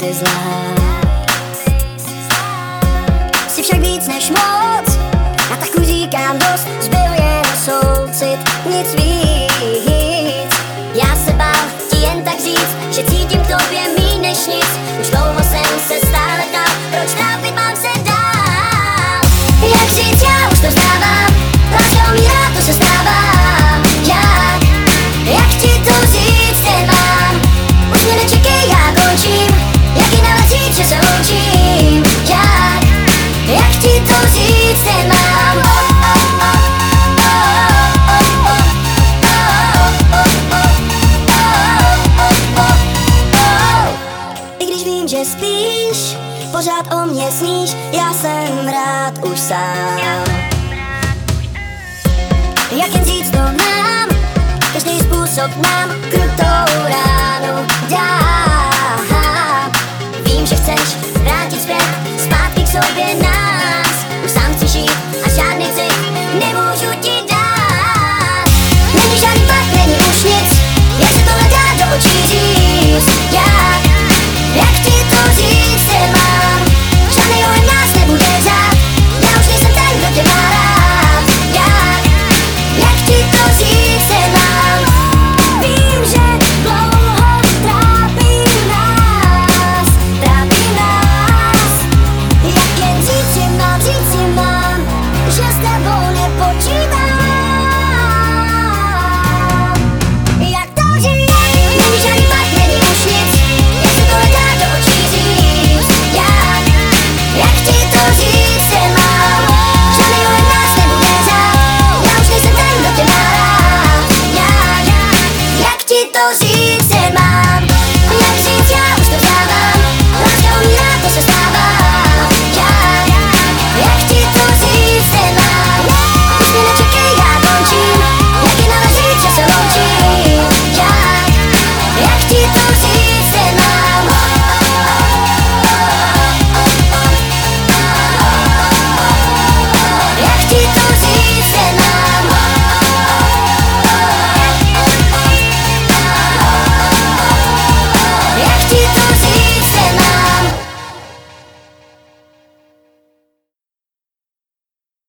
nejsi zlá. Jsi však víc než moc, a tak už říkám dost. Zbyl jen soucit, nic víc. Já se bál ti jen tak říct, že cítím k tobě míň než nic. Už dlouho jsem se stále ptal, proč trápit mám se dál. Jak říct, já už to vzdávám, láska umírá, to se stává. Jak ti to říct nemám, už mě nečekej, já končím. Jak jinak říct, že se loučím. Jak ti to říct nemám. I když vím, že spíš, pořád o mě sníš, já jsem rád už sám. Jak jen říct to nám, každý způsob nám krutou ránu dá.